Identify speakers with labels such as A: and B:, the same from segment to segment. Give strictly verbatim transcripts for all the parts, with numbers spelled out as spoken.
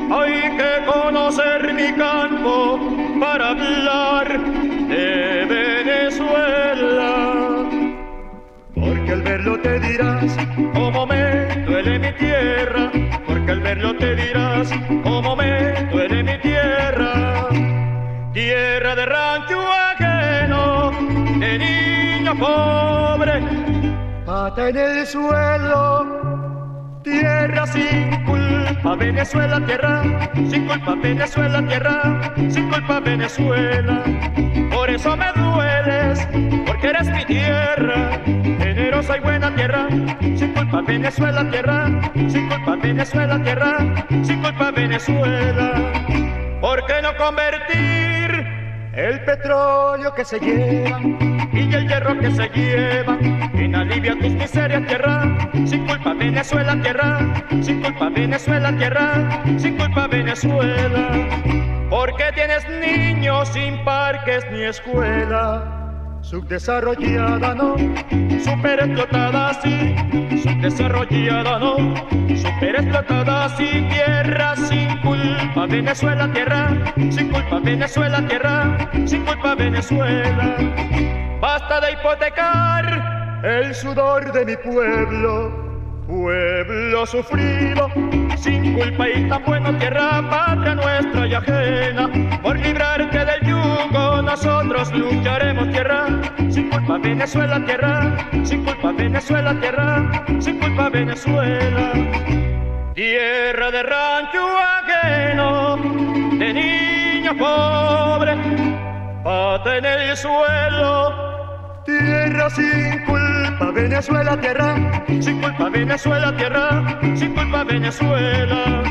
A: Hay que conocer mi campo para hablar de Venezuela. Porque al verlo te dirás, cómo me duele mi tierra. Porque al verlo te dirás, cómo me duele mi tierra. Tierra de rancho ajeno, de niño pobre, pata en el suelo. Tierra sin culpa, Venezuela, tierra, sin culpa, Venezuela, tierra, sin culpa, Venezuela. Por eso me dueles, porque eres mi tierra, generosa y buena tierra, sin culpa, Venezuela, tierra, sin culpa, Venezuela, tierra, sin culpa, Venezuela. ¿Por qué no convertir el petróleo que se lleva y el hierro que se lleva en alivio a tus miserias, tierra? Sin culpa, Venezuela, tierra, sin culpa, Venezuela, tierra, sin culpa, Venezuela. ¿Por qué tienes niños sin parques ni escuela? Subdesarrollada no, superexplotada sí, subdesarrollada no, superexplotada sí. Tierra sin culpa, Venezuela, tierra, sin culpa, Venezuela, tierra, sin culpa, Venezuela. Basta de hipotecar el sudor de mi pueblo, pueblo sufrido, sin culpa y tan bueno, tierra, patria nuestra y ajena. Por librarte del yugo nosotros lucharemos, tierra, sin culpa, Venezuela, tierra, sin culpa, Venezuela, tierra, sin culpa, Venezuela. Tierra de rancho ajeno, de niño pobre, pata en el suelo. Tierra sin culpa, Venezuela, tierra, sin culpa, Venezuela, tierra, sin culpa, Venezuela.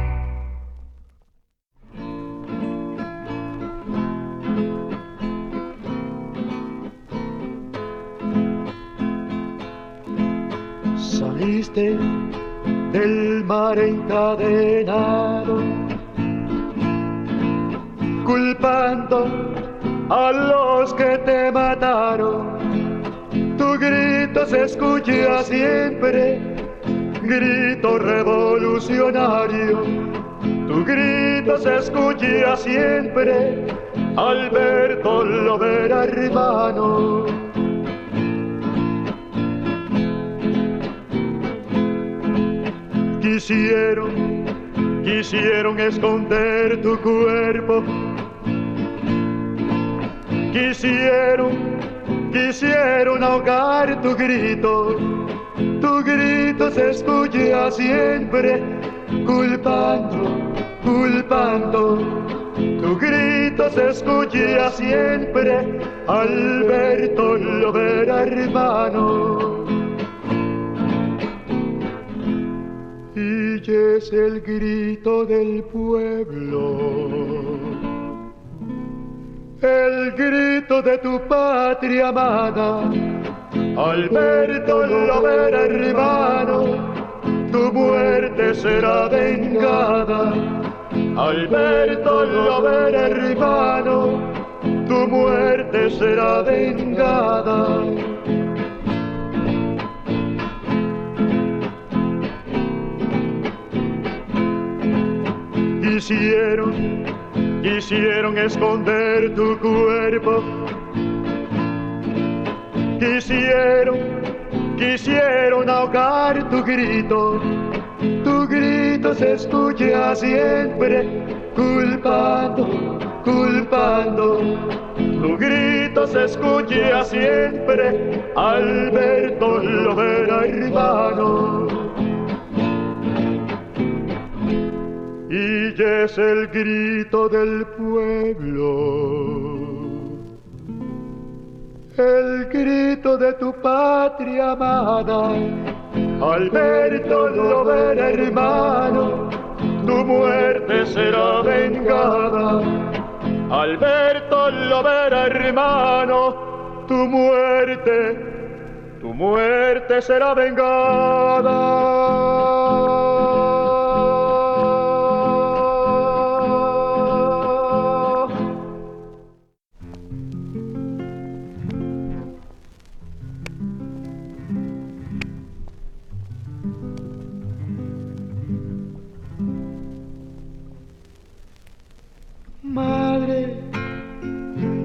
A: Saliste del mar encadenado, culpando a los que te mataron. Tu grito se escucha siempre, grito revolucionario. Tu grito se escucha siempre, Alberto Lovera, hermano. Quisieron, quisieron esconder tu cuerpo. Quisieron, quisieron ahogar tu grito. Tu grito se escucha siempre, culpando, culpando. Tu grito se escucha siempre, Alberto Lovera, hermano. Y es el grito del pueblo, el grito de tu patria amada, Alberto Lovera, hermano. Tu muerte será vengada, Alberto Lovera, hermano. Tu muerte será vengada. Quisieron, quisieron esconder tu cuerpo. Quisieron, quisieron ahogar tu grito. Tu grito se escucha siempre, culpando, culpando. Tu grito se escucha siempre, Alberto Lovera, hermano. Y es el grito del pueblo, el grito de tu patria amada, Alberto Lovera, hermano. Tu muerte será vengada, Alberto Lovera, hermano. Tu muerte, tu muerte será vengada.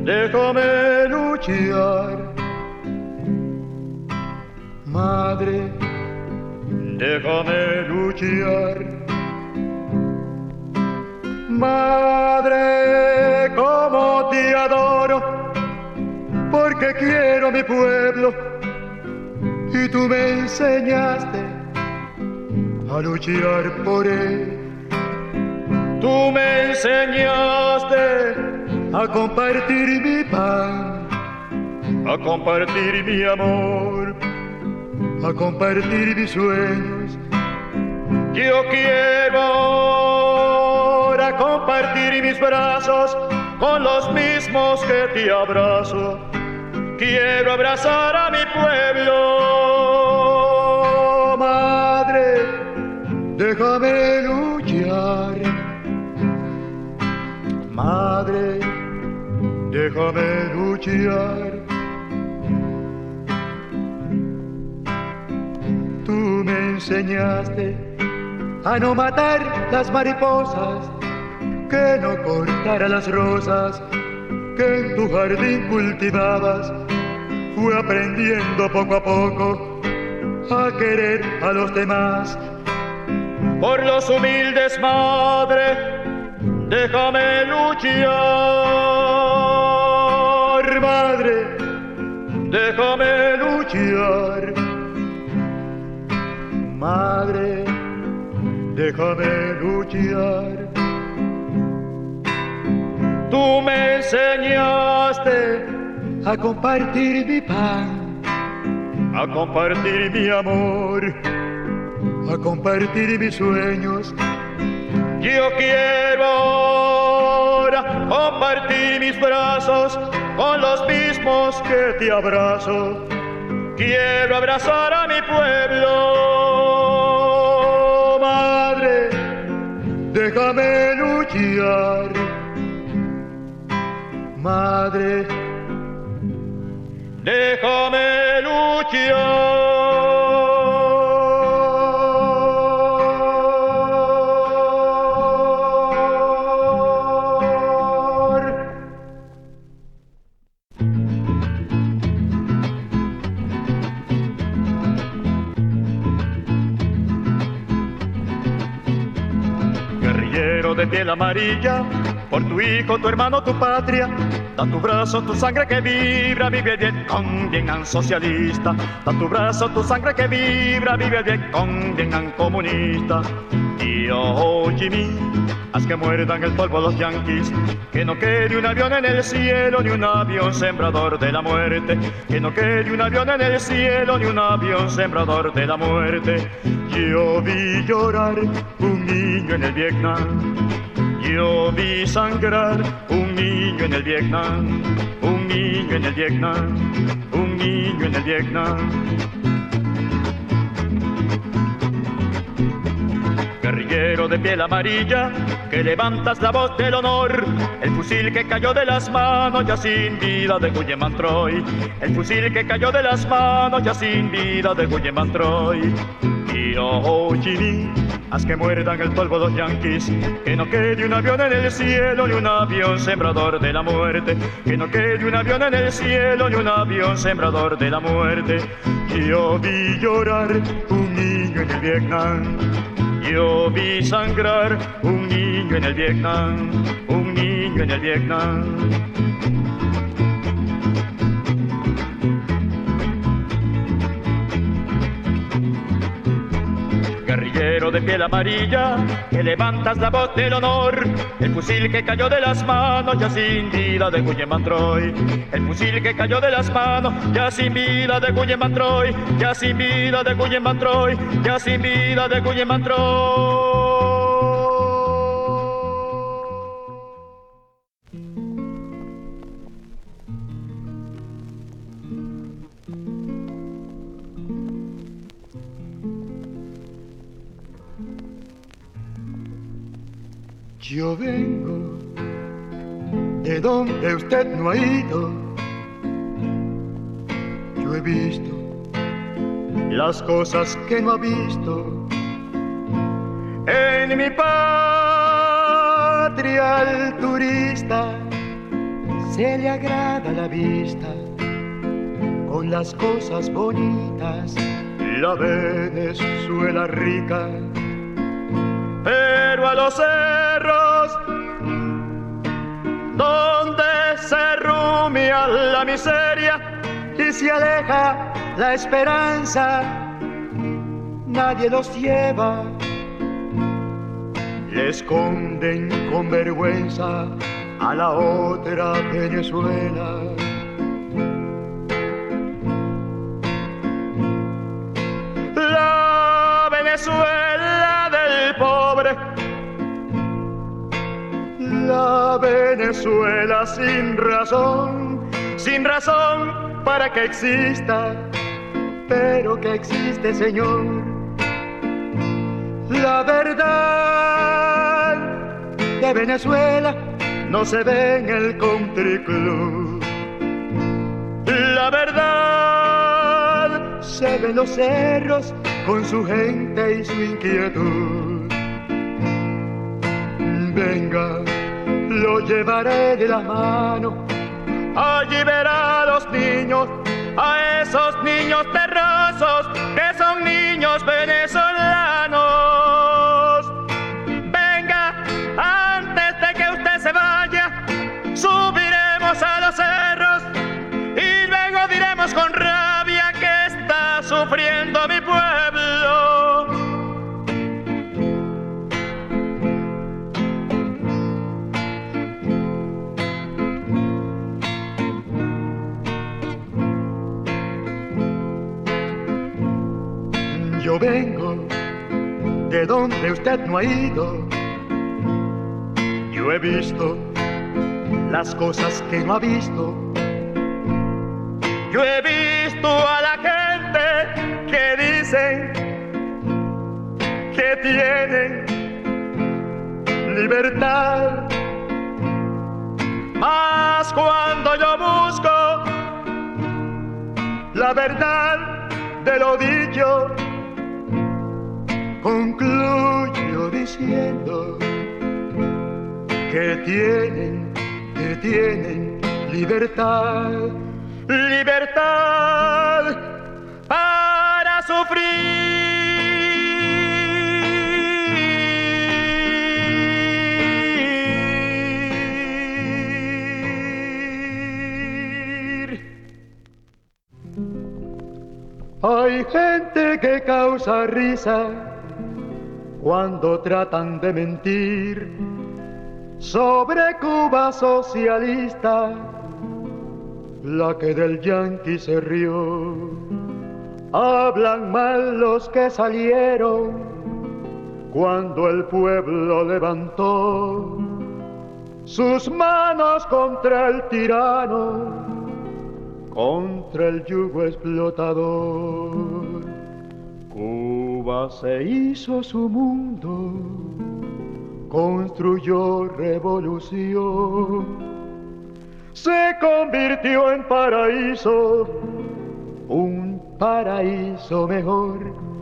A: déjame luchar. Madre, déjame luchar. Madre, como te adoro, porque quiero a mi pueblo y tú me enseñaste a luchar por él. Tú me enseñaste a compartir mi pan, a compartir mi amor, a compartir mis sueños. Yo quiero ahora compartir mis brazos con los mismos que te abrazo. Quiero abrazar a mi pueblo. Madre, déjame luchar. Madre, déjame luchar. Tú me enseñaste a no matar las mariposas, que no cortara las rosas que en tu jardín cultivabas. Fui aprendiendo poco a poco a querer a los demás. Por los humildes, madre, déjame luchar. Madre, déjame luchar. Madre, déjame luchar. Tú me enseñaste a compartir mi pan, a compartir mi amor, a compartir mis sueños. Yo quiero ahora compartir mis brazos con los mismos que te abrazo. Quiero abrazar a mi pueblo. Madre, déjame luchar. Madre, déjame luchar. Guerrillero de piel amarilla, por tu hijo, tu hermano, tu patria, da tu brazo, tu sangre que vibra, vive el Vietcong, Vietnam socialista. Da tu brazo, tu sangre que vibra, vive el Vietcong, Vietnam comunista. Y oh, Jimmy, haz que muerdan el polvo los yanquis, que no quede un avión en el cielo, ni un avión sembrador de la muerte. Que no quede un avión en el cielo, ni un avión sembrador de la muerte. Yo vi llorar un niño en el Vietnam. Yo vi sangrar un niño en el Vietnam, un niño en el Vietnam, un niño en el Vietnam. Guerrillero de piel amarilla, que levantas la voz del honor, el fusil que cayó de las manos ya sin vida de Guillem Van Troy, el fusil que cayó de las manos ya sin vida de Guillem Van Troy. Y oh, Jimmy, haz que muerdan el polvo los yanquis, que no quede un avión en el cielo, ni un avión sembrador de la muerte. Que no quede un avión en el cielo, ni un avión sembrador de la muerte. Yo vi llorar un niño en el Vietnam. Yo vi sangrar un niño en el Vietnam, un niño en el Vietnam. Guerrillero de piel amarilla, que levantas la voz del honor, el fusil que cayó de las manos ya sin vida de Guillem Van Troy, el fusil que cayó de las manos ya sin vida de Guillem Van Troy, ya sin vida de Guillem Van Troy, ya sin vida de Guillem Van Troy. Yo vengo de donde usted no ha ido. Yo he visto las cosas que no ha visto. En mi patria el turista se le agrada la vista con las cosas bonitas, la Venezuela rica. Pero a los cerros donde se rumia la miseria y se aleja la esperanza, nadie los lleva, le esconden con vergüenza a la otra Venezuela. La Venezuela del pobre, la Venezuela sin razón, sin razón para que exista, pero que existe, Señor. La verdad de Venezuela no se ve en el country club. La verdad se ve en los cerros con su gente y su inquietud. Venga, lo llevaré de la mano, allí verá a los niños, a esos niños terrosos que son niños venezolanos. Venga, antes de que usted se vaya, subiremos a los cerros y luego diremos con rabia que está sufriendo mi pueblo. Yo vengo de donde usted no ha ido. Yo he visto las cosas que no ha visto. Yo he visto a la gente que dicen que tienen libertad. Mas cuando yo busco la verdad de lo dicho, concluyo diciendo que tienen, que tienen libertad, libertad para sufrir. Hay gente que causa risa cuando tratan de mentir sobre Cuba socialista, la que del yanqui se rió. Hablan mal los que salieron cuando el pueblo levantó sus manos contra el tirano, contra el yugo explotador. Cuba se hizo su mundo, construyó revolución, se convirtió en paraíso, un paraíso mejor,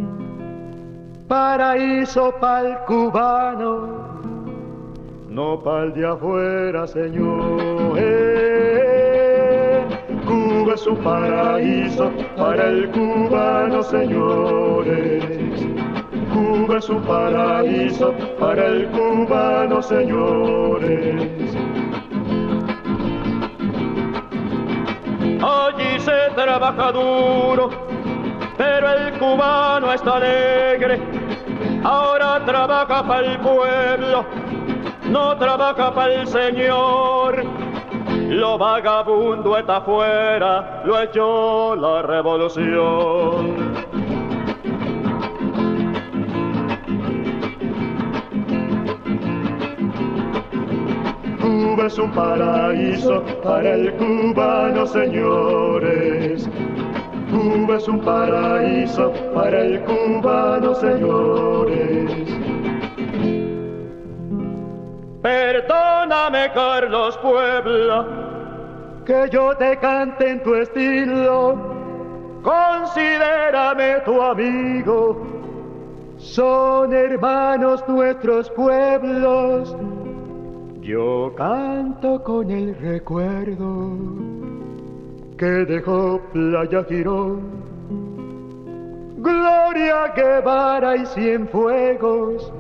A: paraíso pa'l cubano, no pa'l de afuera, señor. Eh, Cuba es un paraíso para el cubano, señores. Cuba es un paraíso para el cubano, señores. Allí se trabaja duro, pero el cubano está alegre. Ahora trabaja para el pueblo, no trabaja para el Señor. Lo vagabundo está afuera, lo echó la revolución. Cuba es un paraíso para el cubano, señores. Cuba es un paraíso para el cubano, señores. Perdóname, Carlos Puebla, que yo te cante en tu estilo. Considérame tu amigo. Son hermanos nuestros pueblos. Yo canto con el recuerdo que dejó Playa Girón, Gloria Guevara y Cienfuegos.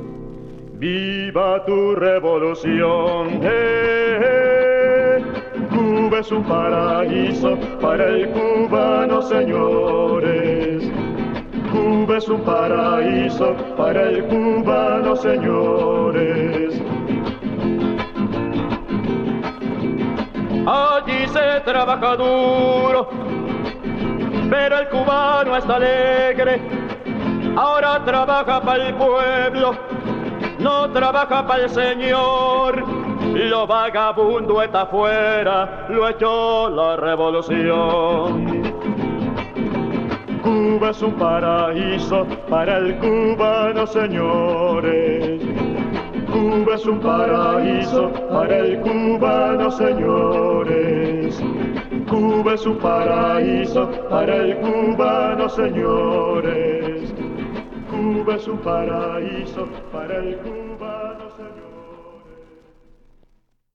A: ¡Viva tu revolución! Eh, eh. Cuba es un paraíso para el cubano, señores. Cuba es un paraíso para el cubano, señores. Allí se trabaja duro, pero el cubano está alegre. Ahora trabaja para el pueblo, no trabaja para el señor. Lo vagabundo está afuera, lo echó la revolución. Cuba es un paraíso para el cubano, señores. Cuba es un paraíso para el cubano, señores. Cuba es un paraíso para el cubano, señores. Cuba es un paraíso para el cubano, señores.